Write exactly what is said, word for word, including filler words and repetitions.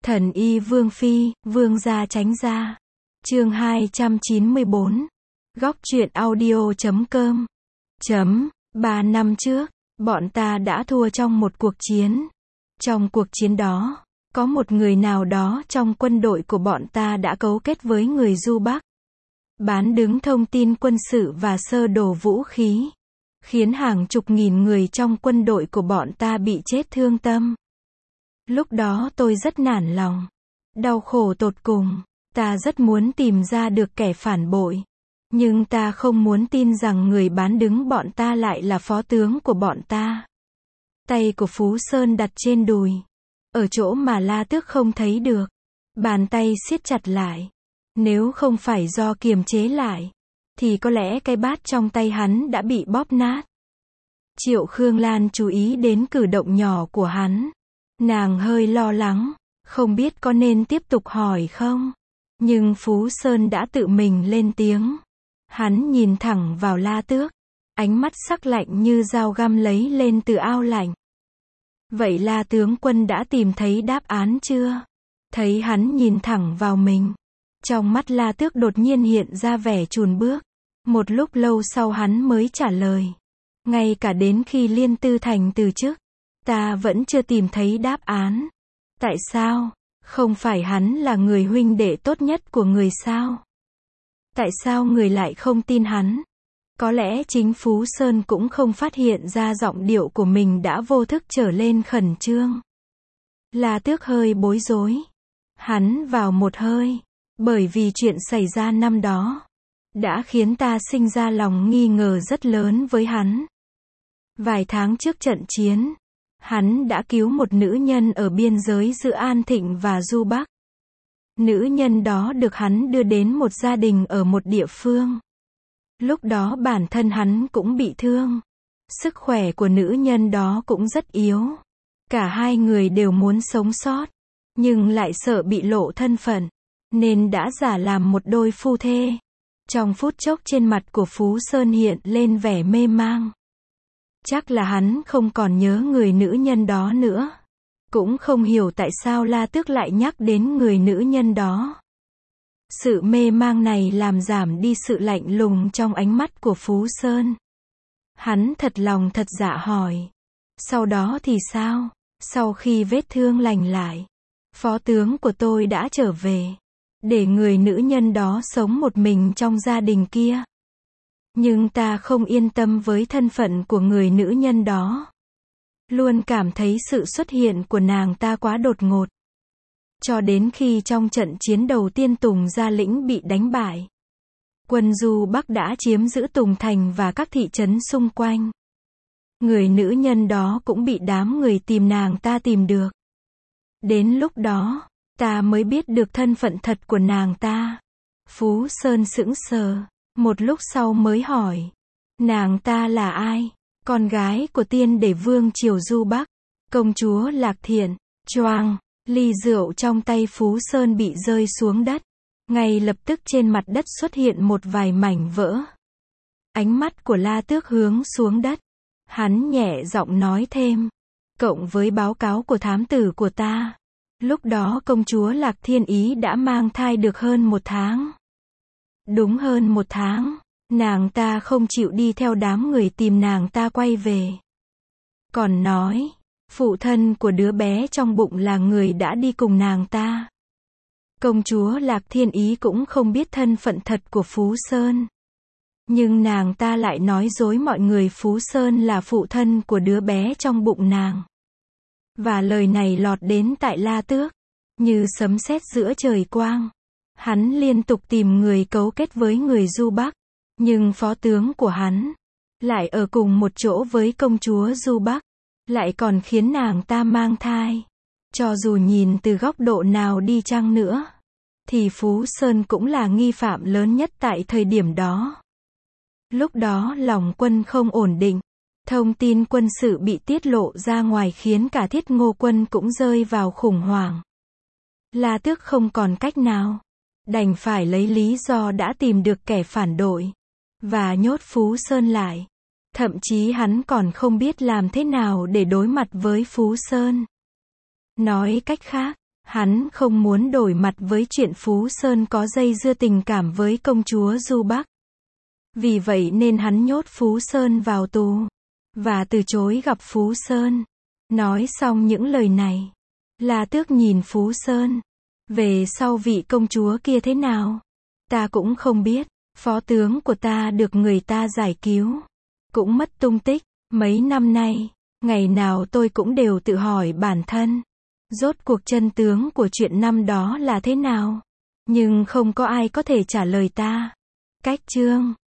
Thần y Vương Phi, Vương gia tránh ra. Chương hai trăm chín mươi bốn. Góc truyện audio chấm com. Chấm, ba năm trước, bọn ta đã thua trong một cuộc chiến. Trong cuộc chiến đó, có một người nào đó trong quân đội của bọn ta đã cấu kết với người Du Bắc, bán đứng thông tin quân sự và sơ đồ vũ khí, khiến hàng chục nghìn người trong quân đội của bọn ta bị chết thương tâm. Lúc đó tôi rất nản lòng, đau khổ tột cùng. Ta rất muốn tìm ra được kẻ phản bội, nhưng ta không muốn tin rằng người bán đứng bọn ta lại là phó tướng của bọn ta. Tay của Phú Sơn đặt trên đùi, ở chỗ mà La Tước không thấy được. Bàn tay siết chặt lại. Nếu không phải do kiềm chế lại, thì có lẽ cái bát trong tay hắn đã bị bóp nát. Triệu Khương Lan chú ý đến cử động nhỏ của hắn. Nàng hơi lo lắng, không biết có nên tiếp tục hỏi không. Nhưng Phú Sơn đã tự mình lên tiếng. Hắn nhìn thẳng vào La Tước, ánh mắt sắc lạnh như dao găm lấy lên từ ao lạnh. Vậy La tướng quân đã tìm thấy đáp án chưa? Thấy hắn nhìn thẳng vào mình, trong mắt La Tước đột nhiên hiện ra vẻ chùn bước. Một lúc lâu sau hắn mới trả lời. Ngay cả đến khi Liên Tư Thành từ chức, ta vẫn chưa tìm thấy đáp án. Tại sao? Không phải hắn là người huynh đệ tốt nhất của người sao? Tại sao người lại không tin hắn? Có lẽ chính Phú Sơn cũng không phát hiện ra giọng điệu của mình đã vô thức trở lên khẩn trương. La Tước hơi bối rối. Hắn vào một hơi. Bởi vì chuyện xảy ra năm đó đã khiến ta sinh ra lòng nghi ngờ rất lớn với hắn. Vài tháng trước trận chiến, hắn đã cứu một nữ nhân ở biên giới giữa An Thịnh và Du Bắc. Nữ nhân đó được hắn đưa đến một gia đình ở một địa phương. Lúc đó bản thân hắn cũng bị thương. Sức khỏe của nữ nhân đó cũng rất yếu. Cả hai người đều muốn sống sót, nhưng lại sợ bị lộ thân phận, nên đã giả làm một đôi phu thê. Trong phút chốc trên mặt của Phú Sơn hiện lên vẻ mê mang. Chắc là hắn không còn nhớ người nữ nhân đó nữa. Cũng không hiểu tại sao La Tước lại nhắc đến người nữ nhân đó. Sự mê mang này làm giảm đi sự lạnh lùng trong ánh mắt của Phú Sơn. Hắn thật lòng thật dạ hỏi. Sau đó thì sao? Sau khi vết thương lành lại, phó tướng của tôi đã trở về, để người nữ nhân đó sống một mình trong gia đình kia. Nhưng ta không yên tâm với thân phận của người nữ nhân đó. Luôn cảm thấy sự xuất hiện của nàng ta quá đột ngột. Cho đến khi trong trận chiến đầu tiên Tùng Gia Lĩnh bị đánh bại, quân Du Bắc đã chiếm giữ Tùng Thành và các thị trấn xung quanh. Người nữ nhân đó cũng bị đám người tìm nàng ta tìm được. Đến lúc đó, ta mới biết được thân phận thật của nàng ta. Phú Sơn sững sờ, một lúc sau mới hỏi. Nàng ta là ai? Con gái của tiên đế vương triều Du Bắc, công chúa Lạc Thiện. Choang, ly rượu trong tay Phú Sơn bị rơi xuống đất. Ngay lập tức trên mặt đất xuất hiện một vài mảnh vỡ. Ánh mắt của La Tước hướng xuống đất. Hắn nhẹ giọng nói thêm. Cộng với báo cáo của thám tử của ta, lúc đó công chúa Lạc Thiên Ý đã mang thai được hơn một tháng. Đúng hơn một tháng, nàng ta không chịu đi theo đám người tìm nàng ta quay về. Còn nói, phụ thân của đứa bé trong bụng là người đã đi cùng nàng ta. Công chúa Lạc Thiên Ý cũng không biết thân phận thật của Phú Sơn. Nhưng nàng ta lại nói dối mọi người Phú Sơn là phụ thân của đứa bé trong bụng nàng. Và lời này lọt đến tại La Tước, như sấm sét giữa trời quang. Hắn liên tục tìm người cấu kết với người Du Bắc, nhưng phó tướng của hắn lại ở cùng một chỗ với công chúa Du Bắc, lại còn khiến nàng ta mang thai. Cho dù nhìn từ góc độ nào đi chăng nữa, thì Phú Sơn cũng là nghi phạm lớn nhất tại thời điểm đó. Lúc đó lòng quân không ổn định, thông tin quân sự bị tiết lộ ra ngoài khiến cả Thiết Ngô quân cũng rơi vào khủng hoảng. La Tước không còn cách nào, đành phải lấy lý do đã tìm được kẻ phản đội, và nhốt Phú Sơn lại. Thậm chí hắn còn không biết làm thế nào để đối mặt với Phú Sơn. Nói cách khác, Hắn không muốn đổi mặt với chuyện Phú Sơn có dây dưa tình cảm với công chúa Du Bắc. Vì vậy nên hắn nhốt Phú Sơn vào tù, và từ chối gặp Phú Sơn. Nói xong những lời này, La Tước nhìn Phú Sơn. Về sau vị công chúa kia thế nào? Ta cũng không biết. Phó tướng của ta được người ta giải cứu, cũng mất tung tích. Mấy năm nay, ngày nào tôi cũng đều tự hỏi bản thân, rốt cuộc chân tướng của chuyện năm đó là thế nào? Nhưng không có ai có thể trả lời ta. Cách chương